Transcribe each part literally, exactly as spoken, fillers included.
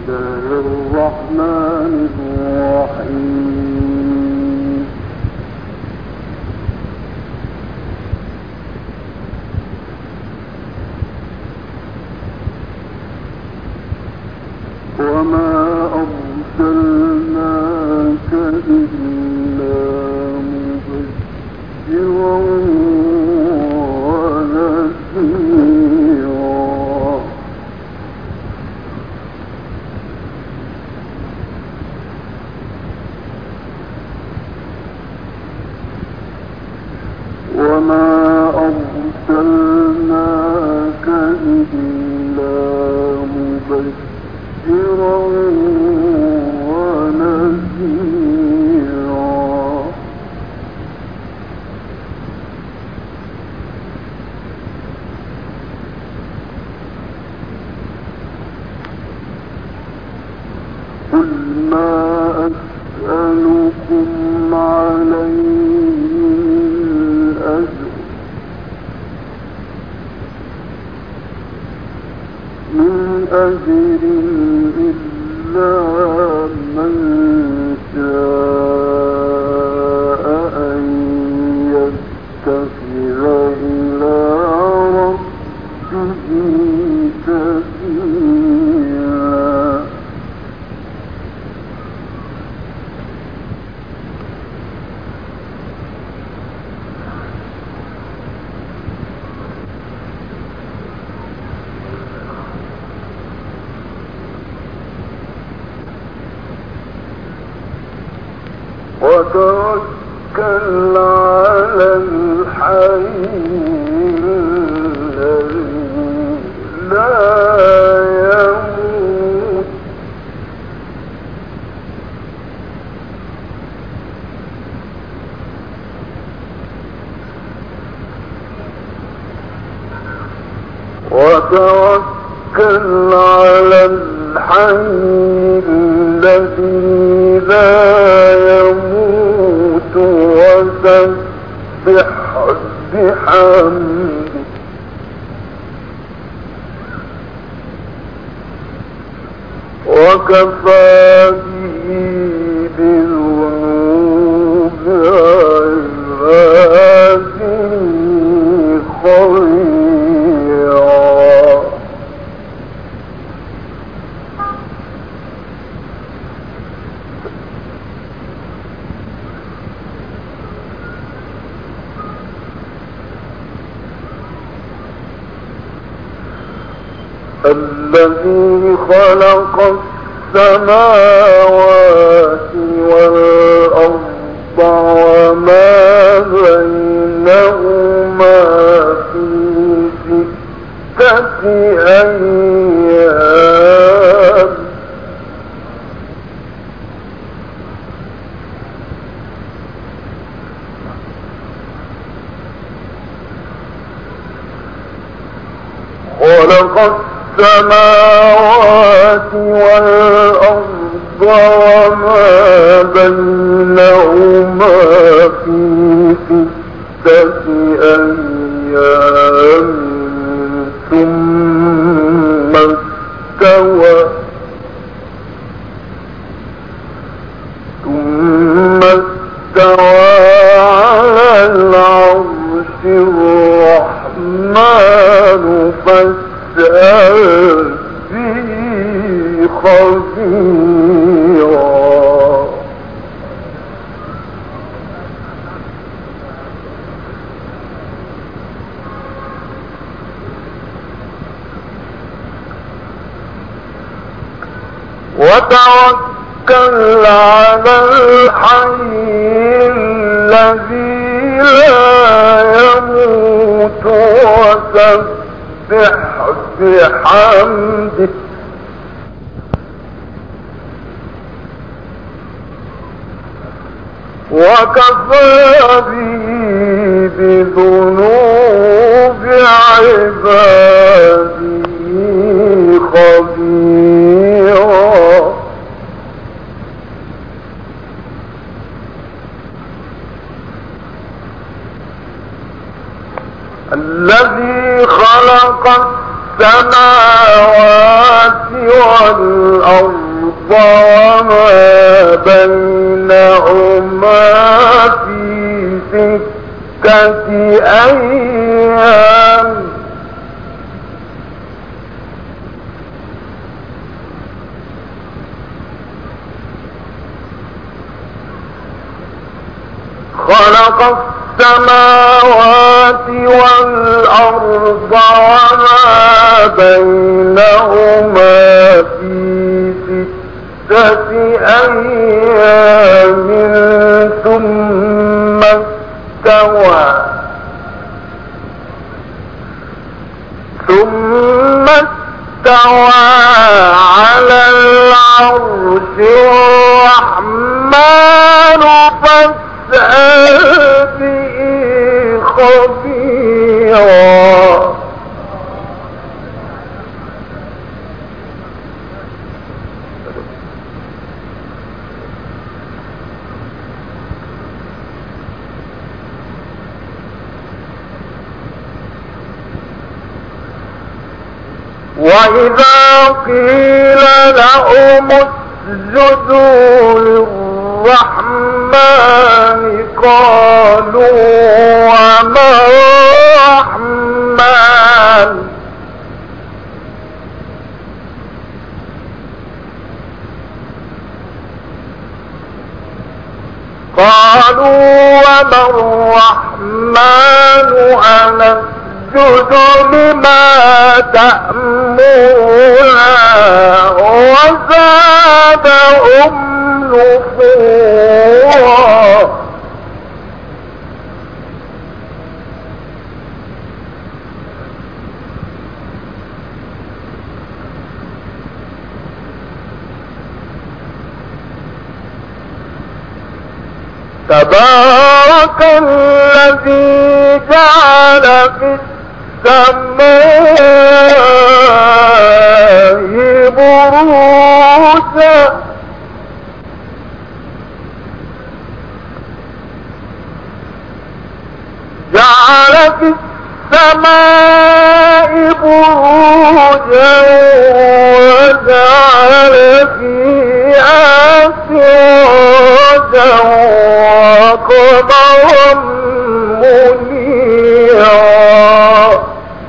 الرحمن الرحيم. وما أرسلناك إلا مبشرا ونذيرا. وما أرسلناك إلا مبشرا ونذيرا. قل ما أسألكم عليه أجر من أجر إلا من شاء أن يتخذ إلى ربه سبيلا. وتوكل على الحي الذي لا يموت وتوكل على الحي الذي لا يموت وسبح بحمده وكفى به بذنوب عباده خبيرا. الذي خلق السماوات والأرض وما بينهما في ستة أيام خلق السماوات والأرض وما بينهما في ستة أيام ثم استوى ثم استوى على العرش الرحمن فاسأل به خبيرا. وتوكل على الحي الذي لا يموت وسبح بحمده وكفى به بذنوب عباده خبيرا. الذي خلق السماوات والأرض وما بينهما في ستة أيام خلق السماوات والأرض وما بينهما في ستة أيام ثم استوى ثم استوى على العرش الرحمن فاسأل به خبيرا وإذا قيل لهم اسجدوا للرحمن قالوا وما الرحمن قالوا وما الرحمن أنسجد لما تأمرنا وزادهم نفورا تبارك الذي جعل في السماء بروجا جعل في السماء بروجا وجعل فيها سراجا وقمرا منيرا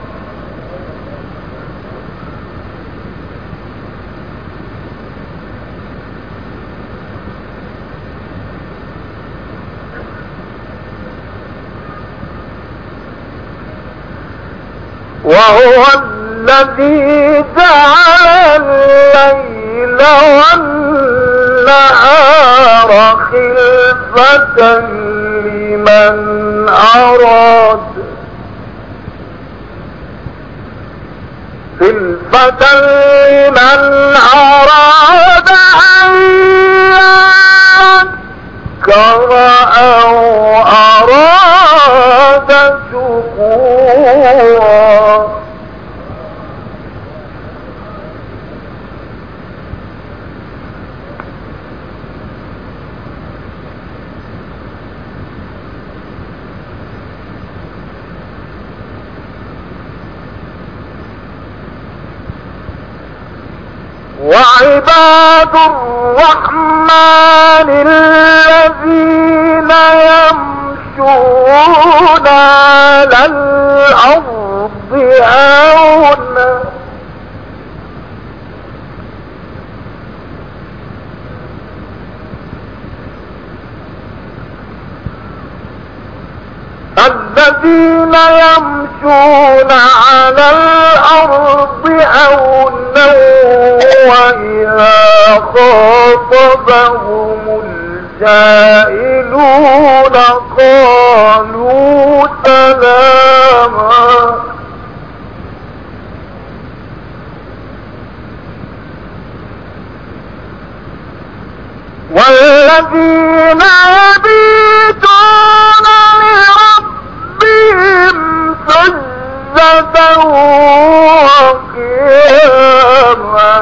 وهو الذي جعل الليل والنهار خلفة لمن أراد خلفة لمن أراد أن يذكر أو أراد شكورا وعباد الرحمن الذين يمشون على الأرض هونا الذين يمشون على الأرض هونا وإذا خاطبهم الجاهلون قالوا سلاما والذين يبيتون لربهم سجدا وقياما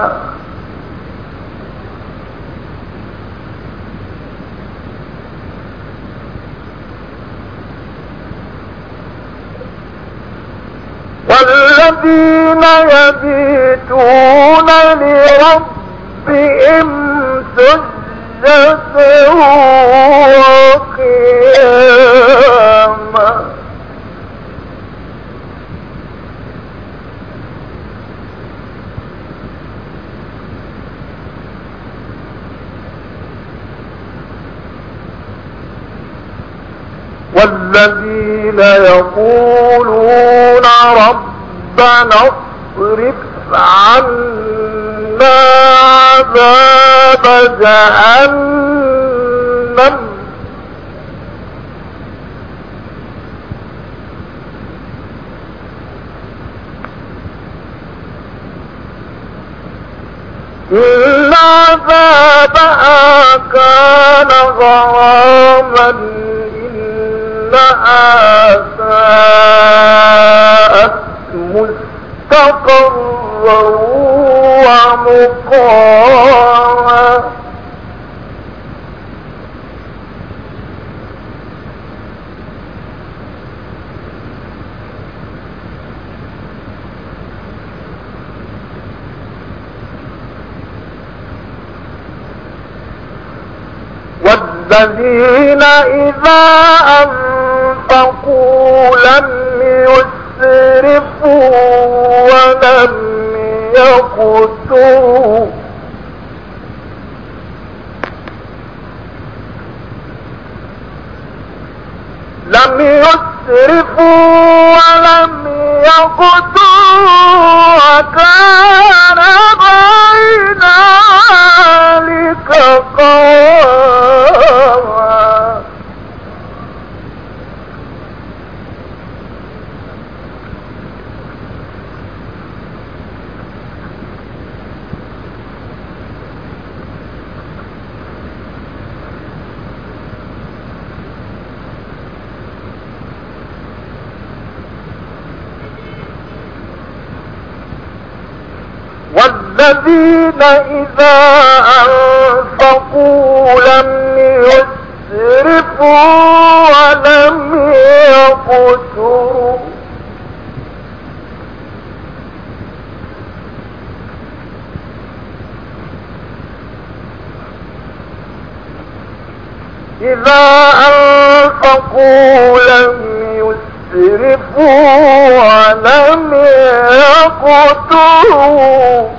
والذين يبيتون لربهم سجدا وقياما والذين يقولون ربنا اصرف عنا عذاب جهنم إن عذابها كان غراما إنها ساءت مستقرا ومقاما والذين إذا أنفقوا لم يسرفوا ولم يقتروا لم يسرفوا ولم يقتروا وكان بين ذلك قواما والذين إذا أنفقوا لم يسرفوا ولم يقتروا إذا أنفقوا لم يسرفوا ولم يقتروا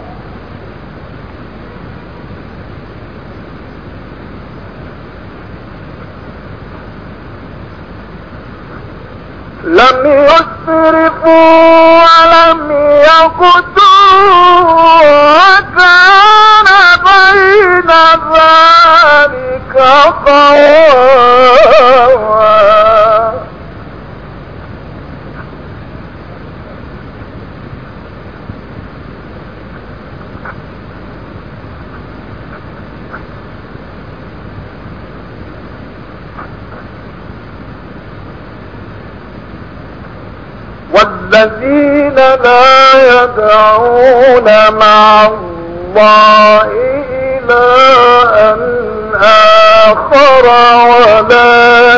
لم يسرفوا ولم يقتروا وكان بين ذلك قواما والذين لا يدعون مع الله إلها آخر ولا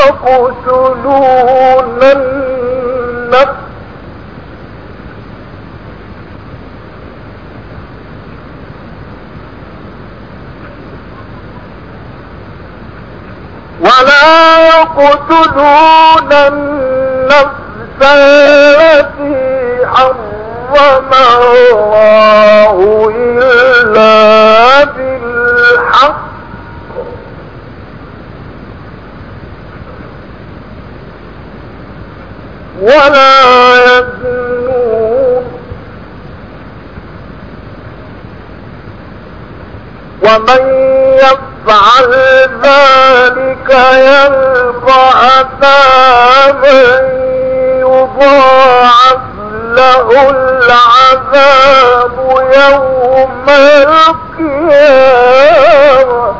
يقتلون النفس ولا يقتلون النفس التي حرم الله إلا بالحق ولا يزنون ومن يفعل ذلك يلقى أثاما يضاعف له العذاب يوم القيامة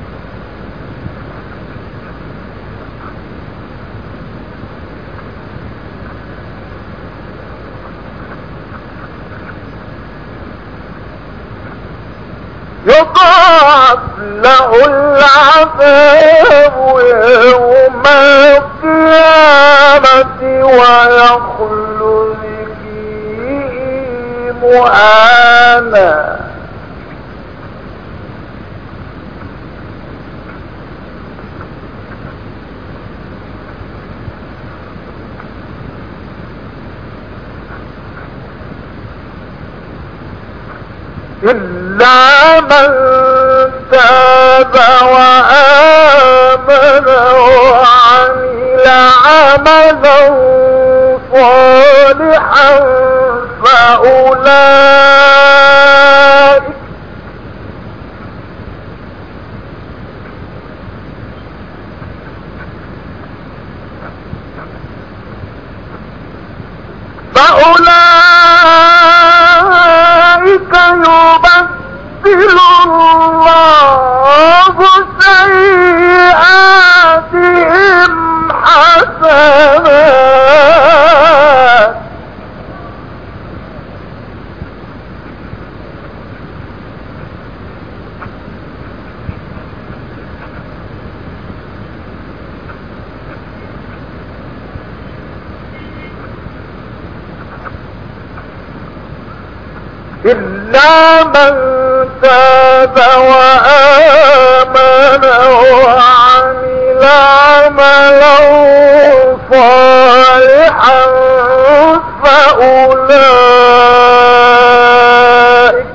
يضاعف له العذاب يوم القيامة ويخلد فيه مهانا إلا من تاب وآمن وعمل عملا صالحا فأولئك فأولئك يبدل الله سيئاتهم حسنات إلا من تاب وآمن وعمل عملا صالحا فأولئك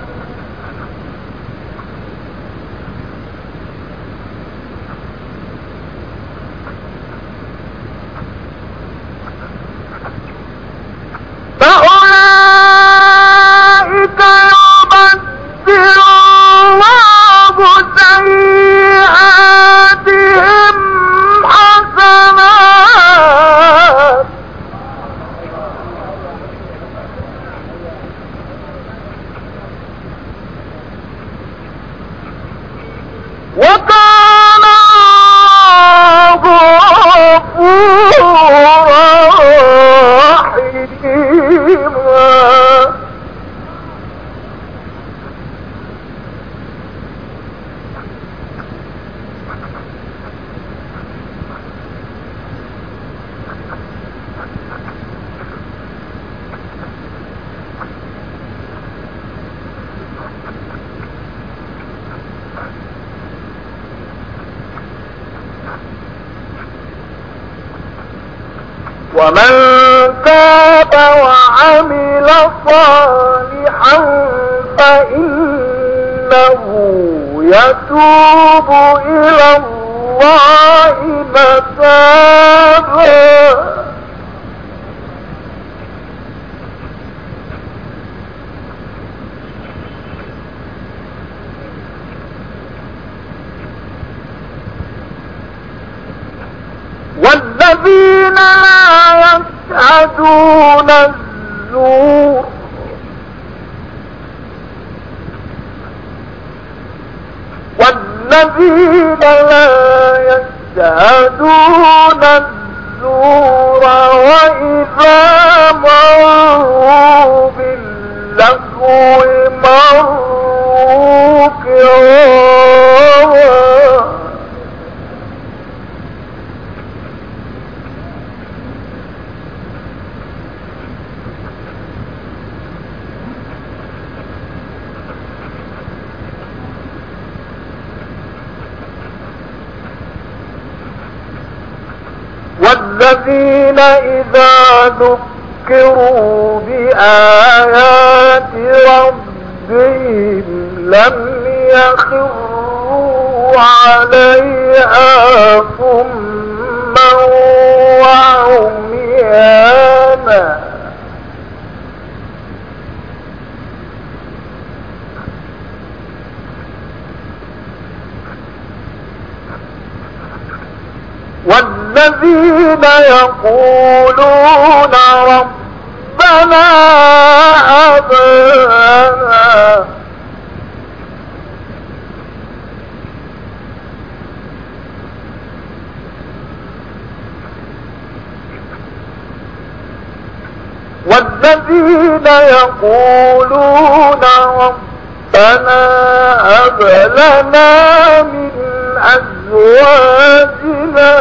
فأولئك يبدل الله سيئاتهم حسنات وكان الله غفورا رحيما. ومن تاب وعمل صالحا فإنه يتوب إلى الله متابا. والذين لا يشهدون الزور والذين لا يشهدون الزور وإذا مروا باللغو مروا كراما. والذين إذا ذكروا بآيات ربهم لم يخروا عليها صما وعميانا. والذين يقولون ربنا هب لنا والذين يقولون ربنا هب لنا من أزواجنا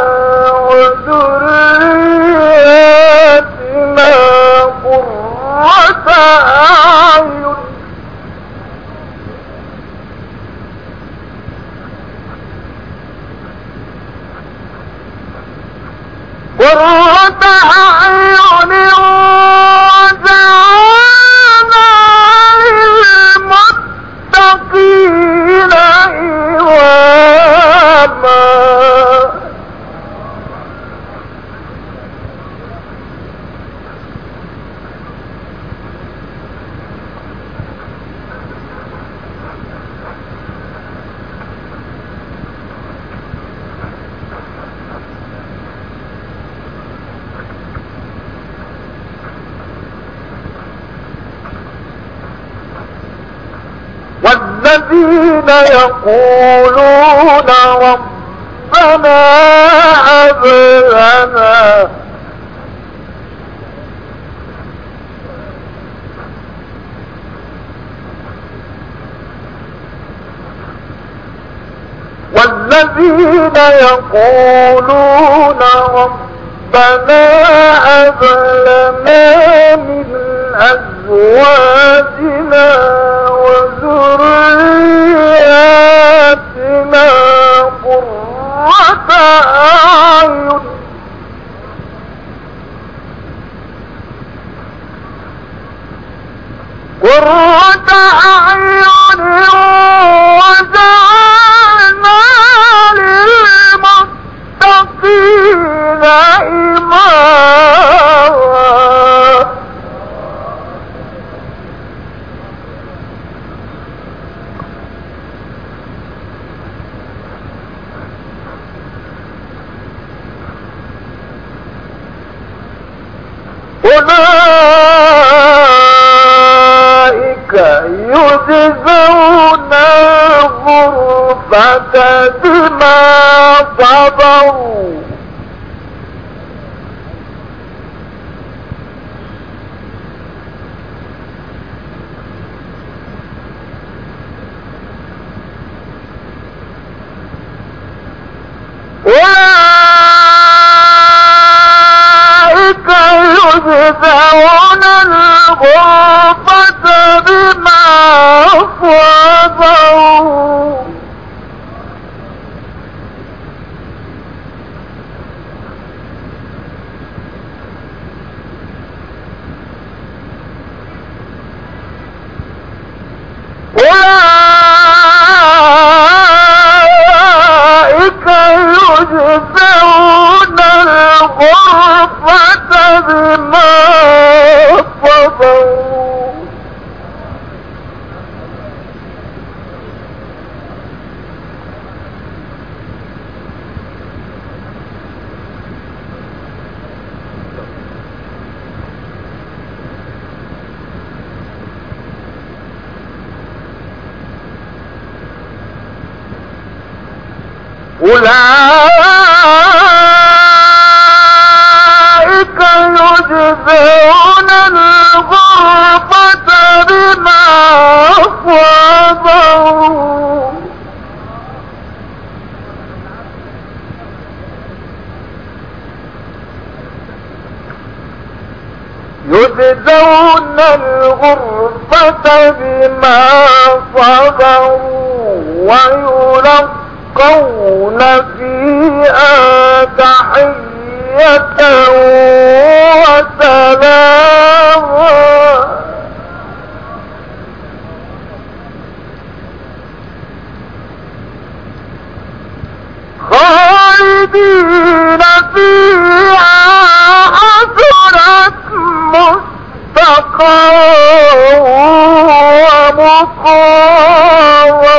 وذرياتنا قرة أعين قرة أعين وجعلنا للمتقين والذين يقولون ربنا هب لنا والذين يقولون ربنا هب لنا من أزواجنا وذرياتنا قرة أعين قرة أعين وجعلنا للمتقين إماما. أولئك يجزون الغرفة بما صبروا أولئك يجزون الغرفة بما صبروا أولئك يجزون الغرفة بما صبروا أولئك يجزون الغرفة بما صبروا يجزون الغرفة بما صبروا ويلقون فيها تحية وسلاما خالدين فيها حسنت مستقرا ومقاما.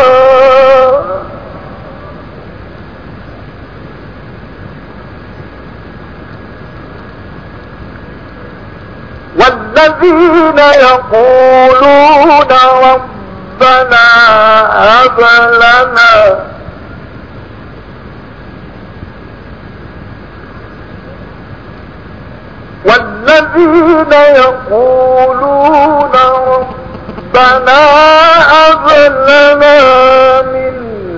والذين يقولون ربنا هب لنا والذين يقولون ربنا هب لنا من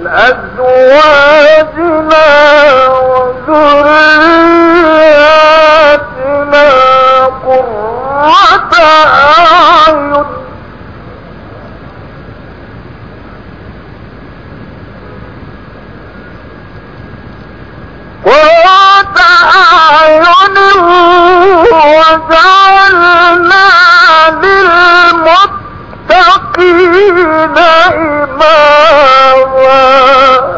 أزواجنا وذرياتنا قرة أعين قرة أعين وجعلنا للمتقين إماما.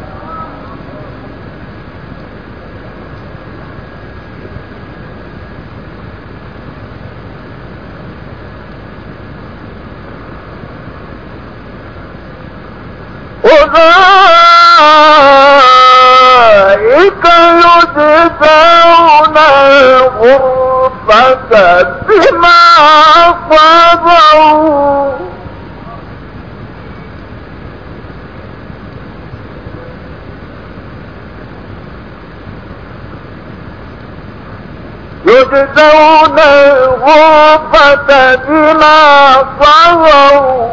أولئك يجزون الغرفة بما صبروا يجزون الغرفة بما صبروا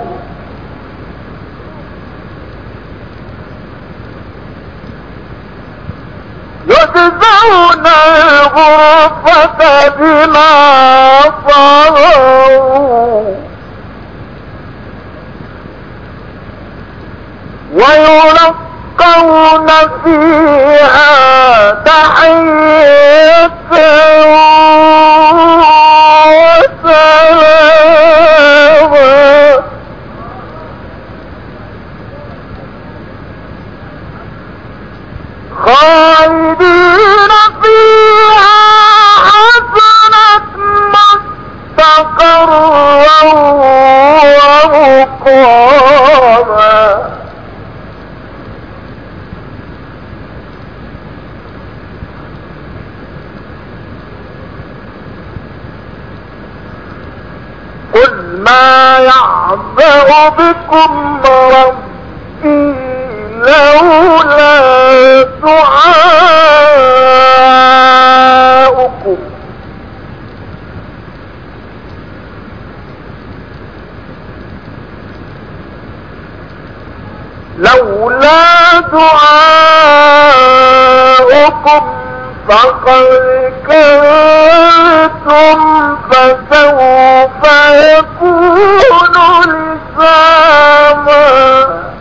يجزون الغرفة بما صبروا ويلقون فيها تحية وسلاما خالدين فيها حسنت مستقرا ومقاما قل ما يعبأ بكم ربي لولا دعاؤكم لولا دعاؤكم فقد كنتم فسوف يكون لزاما